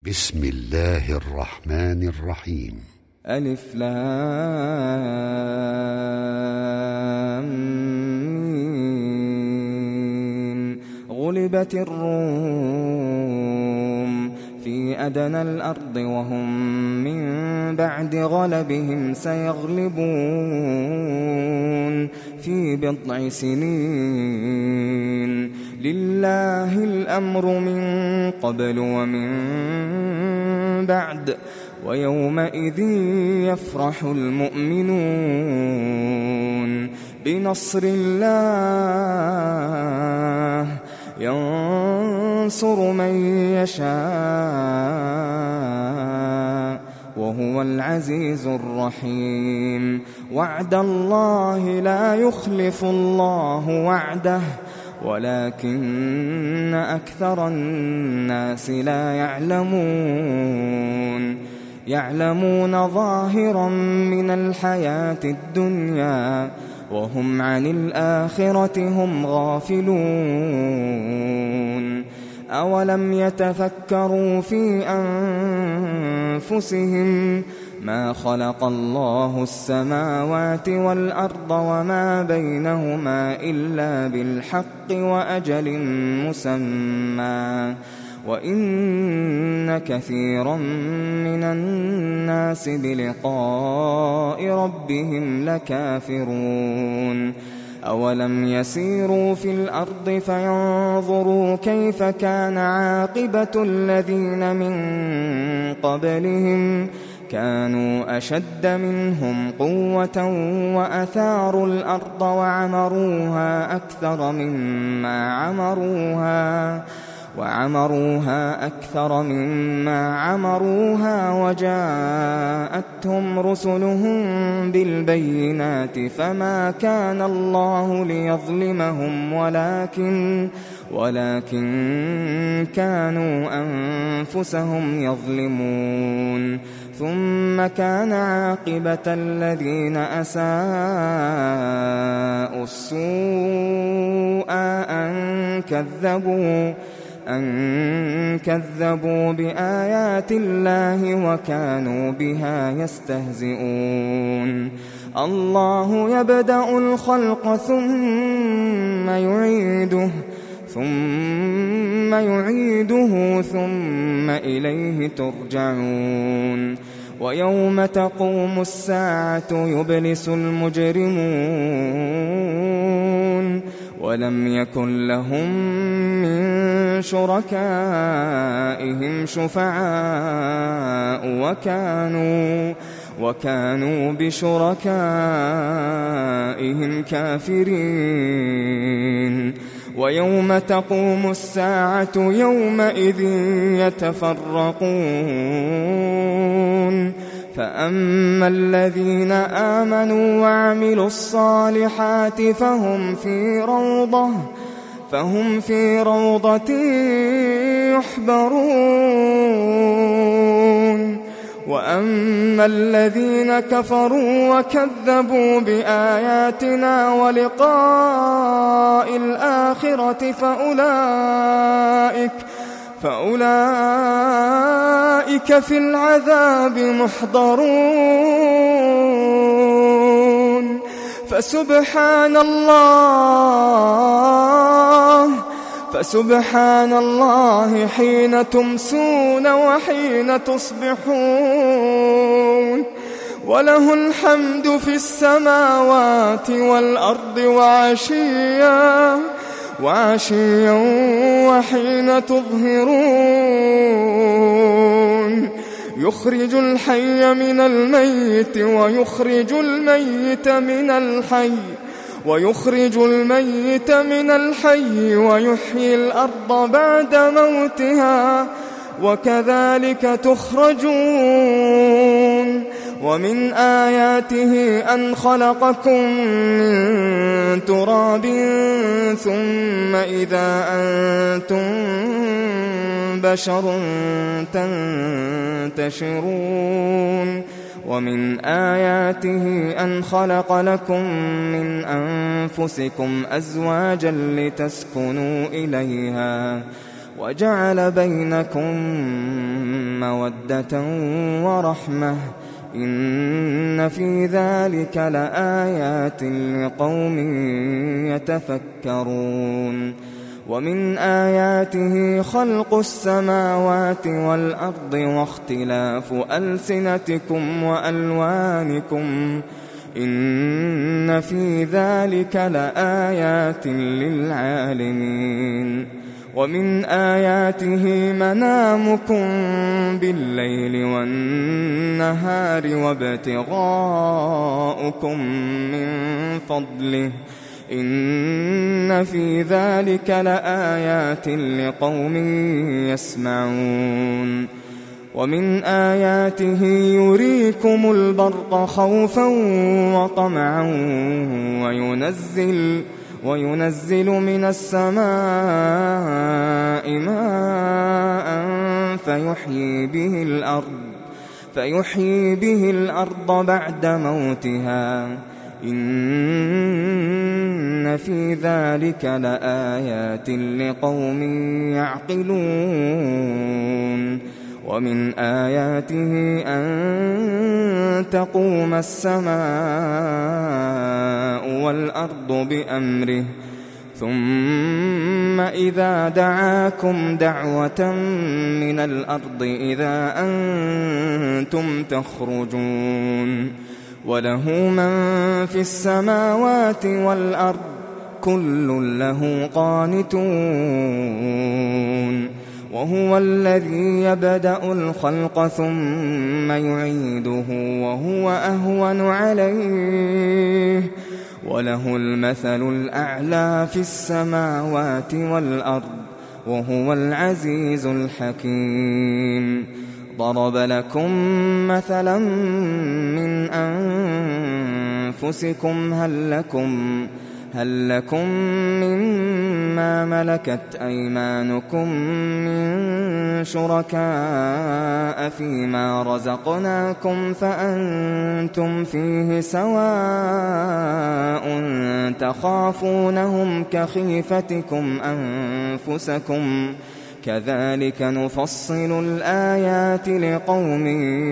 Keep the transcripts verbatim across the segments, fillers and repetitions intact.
بسم الله الرحمن الرحيم. ألف لام ميم. غلبت الروم في أدنى الأرض وهم من بعد غلبهم سيغلبون في بضع سنين. لله الأمر من قبل ومن بعد ويومئذ يفرح المؤمنون بنصر الله ينصر من يشاء وهو العزيز الرحيم. وعد الله لا يخلف الله وعده ولكن أكثر الناس لا يعلمون يعلمون ظاهرا من الحياة الدنيا وهم عن الآخرة هم غافلون. أولم يتفكروا في أنفسهم ما خلق الله السماوات والأرض وما بينهما إلا بالحق وأجل مسمى وإن كثيرا من الناس بلقاء ربهم لكافرون. أولم يسيروا في الأرض فينظروا كيف كان عاقبة الذين من قبلهم كانوا أشد منهم قوة وأثاروا الأرض وعمروها أكثر مما عمروها وعمروها أكثر مما عمروها وجاءتهم رسلهم بالبينات فما كان الله ليظلمهم ولكن ولكن كانوا أنفسهم يظلمون. ثم كان عاقبة الذين أساءوا السوء أن كذبوا أن كذبوا بآيات الله وكانوا بها يستهزئون. الله يبدأ الخلق ثم يعيده ثم يعيده ثم إليه ترجعون. ويوم تقوم الساعة يبلس المجرمون ولم يكن لهم من شركائهم شفعاء وكانوا وكانوا بشركائهم كافرين. ويوم تقوم الساعة يومئذ يتفرقون فأما الذين آمنوا وعملوا الصالحات فهم في روضة فهم في روضة يحبرون. وأما الذين كفروا وكذبوا بآياتنا ولقاء الآخرة فأولئك فأولئك في العذاب محضرون. فسبحان الله فسبحان الله حين تمسون وحين تصبحون وله الحمد في السماوات والأرض وعشيا وعشيا وحين تظهرون. يخرج الحي من الميت ويخرج الميت من الحي ويخرج الميت من الحي ويحيي الأرض بعد موتها وكذلك تخرجون. ومن آياته أن خلقكم من تراب ثم إذا أنتم بشر تنتشرون. ومن آياته أن خلق لكم من أنفسكم أزواجا لتسكنوا إليها وجعل بينكم مَوَدَّةً وَرَحْمَةً إِنَّ فِي ذَلِكَ لَآيَاتٍ لِقَوْمٍ يَتَفَكَّرُونَ وَمِنْ آيَاتِهِ خَلْقُ السَّمَاوَاتِ وَالْأَرْضِ وَاخْتِلَافُ أَلْسِنَتِكُمْ وَأَلْوَانِكُمْ إِنَّ فِي ذَلِكَ لَآيَاتٍ لِلْعَالِمِينَ وَمِنْ آيَاتِهِ مَنَامُكُمْ بِاللَّيْلِ وَالنَّهَارِ وَابْتِغَاؤُكُمْ مِنْ فَضْلِهِ إِنَّ فِي ذَلِكَ لَآيَاتٍ لِقَوْمٍ يَسْمَعُونَ وَمِنْ آيَاتِهِ يُرِيكُمُ الْبَرْقَ خَوْفًا وَطَمَعًا وَيُنَزِّلُ وَيُنَزِّلُ مِنَ السَّمَاءِ مَاءً فَيُحْيِي بِهِ الْأَرْضَ فَيُحْيِي بِهِ الْأَرْضَ بَعْدَ مَوْتِهَا إِنَّ فِي ذَلِكَ لَآيَاتٍ لِقَوْمٍ يَعْقِلُونَ وَمِنْ آيَاتِهِ أَن تَقُومَ السَّمَاءُ وَالْأَرْضُ بِأَمْرِهِ ثُمَّ إِذَا دَعَاكُمْ دَعْوَةً مِنَ الْأَرْضِ إِذَا أَنْتُمْ تَخْرُجُونَ وَلَهُ مَن فِي السَّمَاوَاتِ وَالْأَرْضِ كُلٌّ لَّهُ قَانِتُونَ وَهُوَ الَّذِي يَبْدَأُ الْخَلْقَ ثُمَّ يُعِيدُهُ وَهُوَ أَهْوَنُ عَلَيْهِ وَلَهُ الْمَثَلُ الْأَعْلَى فِي السَّمَاوَاتِ وَالْأَرْضِ وَهُوَ الْعَزِيزُ الْحَكِيمُ ضَرَبَ لَكُم مَّثَلًا مِّنْ أَنفُسِكُمْ هَل لَّكُم هل لكم مما ملكت أيمانكم من شركاء فيما رزقناكم فأنتم فيه سواء تخافونهم كخيفتكم أنفسكم كذلك نفصل الآيات لقوم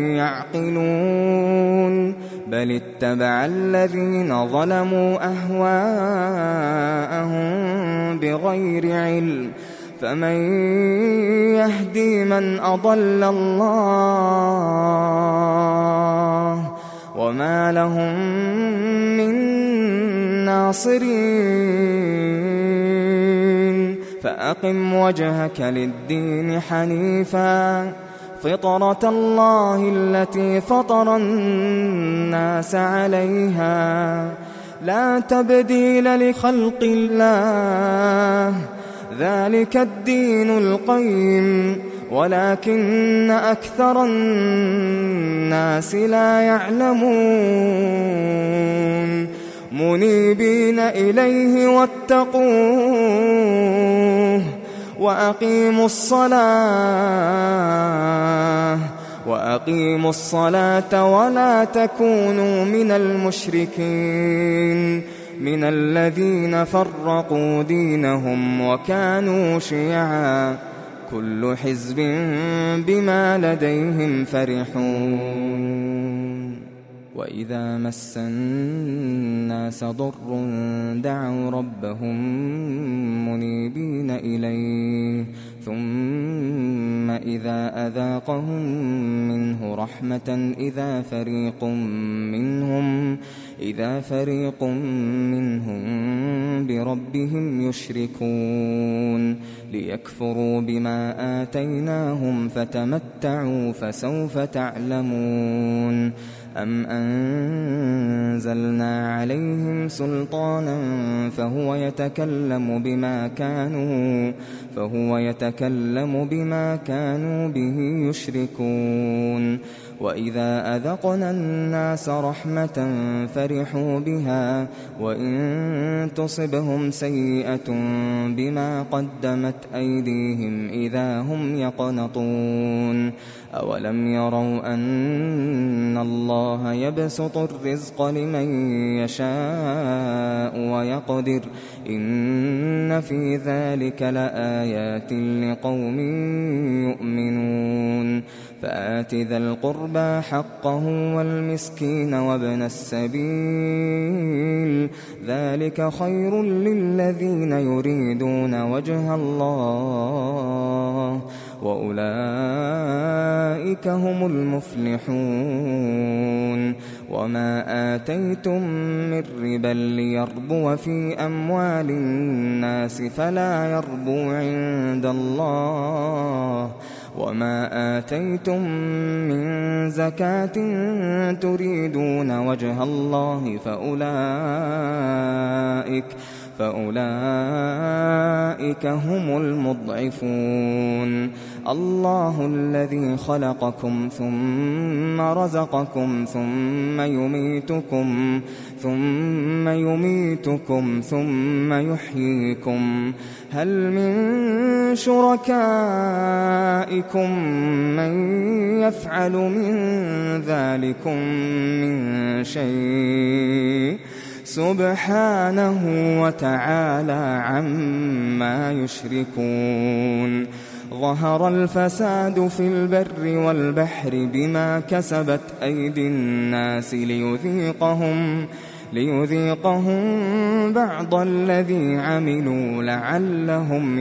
يعقلون بل اتبع الذين ظلموا أهواءهم بغير علم فمن يهدي من أضل الله وما لهم من ناصرين فأقم وجهك للدين حنيفا فطرة الله التي فطر الناس عليها لا تبديل لخلق الله ذلك الدين القيم ولكن أكثر الناس لا يعلمون منيبين إليه واتقوه وأقيموا الصلاة وأقيموا الصلاة ولا تكونوا من المشركين من الذين فرقوا دينهم وكانوا شيعا كل حزب بما لديهم فرحون وإذا مس الناس ضر دعوا ربهم منيبين إليه ثم إذا أذاقهم منه رحمة إذا فريق منهم إذا فريق منهم بربهم يشركون ليكفروا بما آتيناهم فتمتعوا فسوف تعلمون أم أنزلنا عليهم سلطانا فهو يتكلم بما كانوا فهو يتكلم بما كانوا به يشركون وإذا أذقنا الناس رحمة فرحوا بها وإن تصبهم سيئة بما قدمت أيديهم إذا هم يقنطون أولم يروا أن الله يبسط الرزق لمن يشاء ويقدر إن في ذلك لآيات لقوم يؤمنون فآت ذا القربى حقه والمسكين وابن السبيل ذلك خير للذين يريدون وجه الله وأولئك هم المفلحون وما آتيتم من ربا ليربو في أموال الناس فلا يربو عند الله وما آتيتم من زكاة تريدون وجه الله فأولئك فأولئك هم المضعفون الله الذي خلقكم ثم رزقكم ثم يميتكم ثم يميتكم ثم يحييكم هل من شركائكم من يفعل من ذلكم من شيء سبحانه وتعالى عما يشركون ظهر الفساد في البر والبحر بما كسبت أيدي الناس ليذيقهم ليذيقهم بعض الذي عملوا لعلهم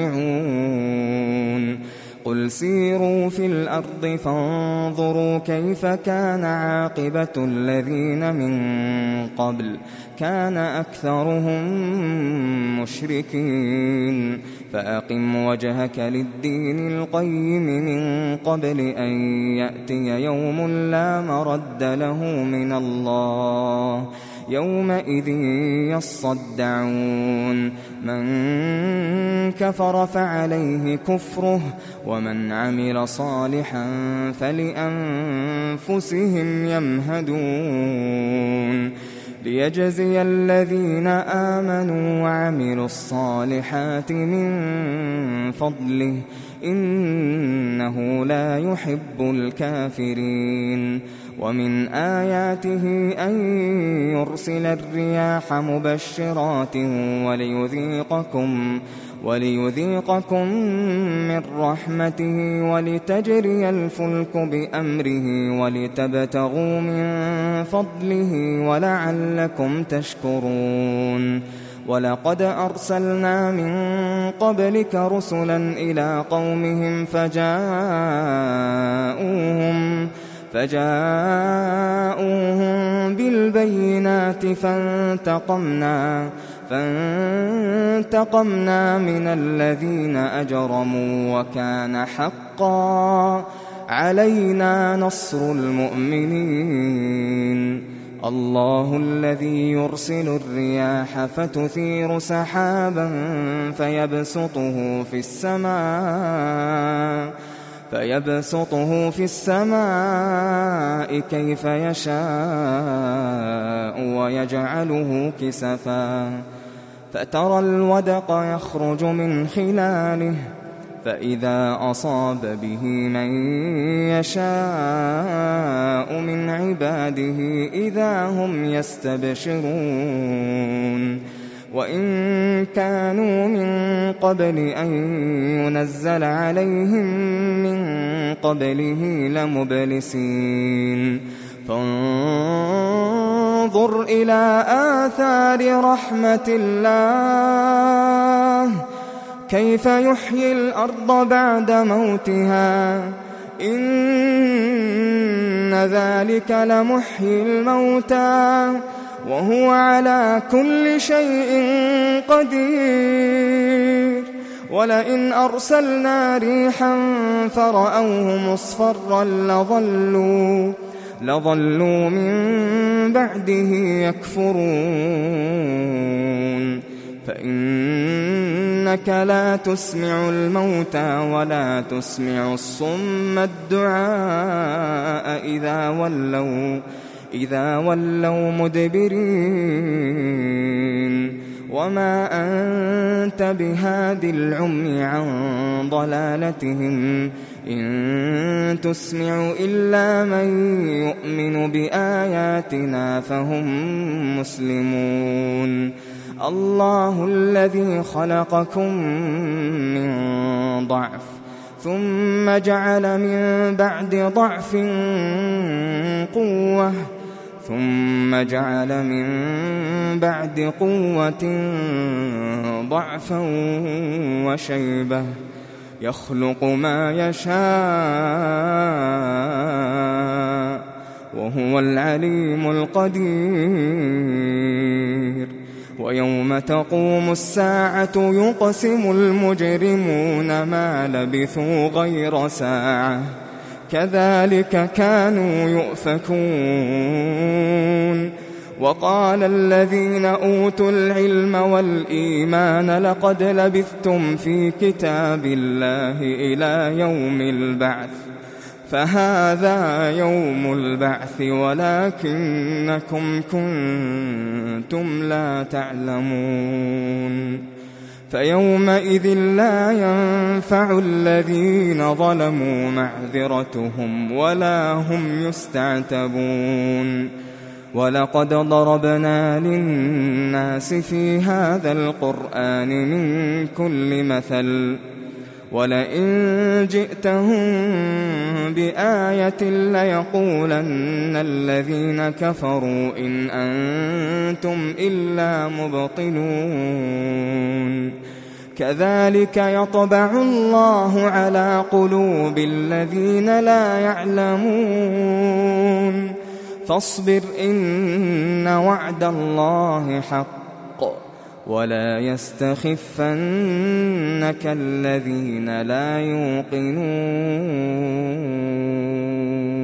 يرجعون قل سيروا في الأرض فانظروا كيف كان عاقبة الذين من قبل كان أكثرهم مشركين فأقم وجهك للدين القيم من قبل أن يأتي يوم لا مرد له من الله يومئذ يصدعون من كفر فعليه كفره ومن عمل صالحا فلأنفسهم يمهدون ليجزي الذين آمنوا وعملوا الصالحات من فضله إنه لا يحب الكافرين ومن آياته أن يرسل الرياح مبشرات وليذيقكم وليذيقكم من رحمته ولتجري الفلك بأمره ولتبتغوا من فضله ولعلكم تشكرون ولقد أرسلنا من قبلك رسلا إلى قومهم فجاءوهم فجاءوهم بالبينات فانتقمنا فانتقمنا من الذين أجرموا وكان حقا علينا نصر المؤمنين الله الذي يرسل الرياح فتثير سحابا فيبسطه في السماء فيبسطه في السماء كيف يشاء ويجعله كسفا فترى الودق يخرج من خلاله فإذا أصاب به من يشاء من عباده إذا هم يستبشرون وإن كانوا من قبل أن ينزل عليهم من قبله لمبلسين فانظر إلى آثار رحمة الله كيف يحيي الأرض بعد موتها إن ذلك لمحيي الموتى وهو على كل شيء قدير ولئن أرسلنا ريحا فرأوه مصفرا لظلوا لظلوا من بعده يكفرون فإنك لا تسمع الموتى ولا تسمع الصم الدعاء إذا ولوا إذا ولوا مدبرين وما أنت بهاد العمي عن ضلالتهم إن تسمع إلا من يؤمن بآياتنا فهم مسلمون الله الذي خلقكم من ضعف ثم جعل من بعد ضعف قوة ثم جعل من بعد قوة ضعفا وشيبة يخلق ما يشاء وهو العليم القدير. ويوم تقوم الساعة يقسم المجرمون ما لبثوا غير ساعة كذلك كانوا يؤفكون. وقال الذين أوتوا العلم والإيمان لقد لبثتم في كتاب الله إلى يوم البعث فهذا يوم البعث ولكنكم كنتم لا تعلمون. فيومئذ لا ينفع الذين ظلموا معذرتهم ولا هم يستعتبون. ولقد ضربنا للناس في هذا القرآن من كل مثل ولئن جئتهم بآية ليقولن الذين كفروا إن أنتم إلا مبطلون. كذلك يطبع الله على قلوب الذين لا يعلمون. فاصبر إن وعد الله حق ولا يستخفنك الذين لا يوقنون.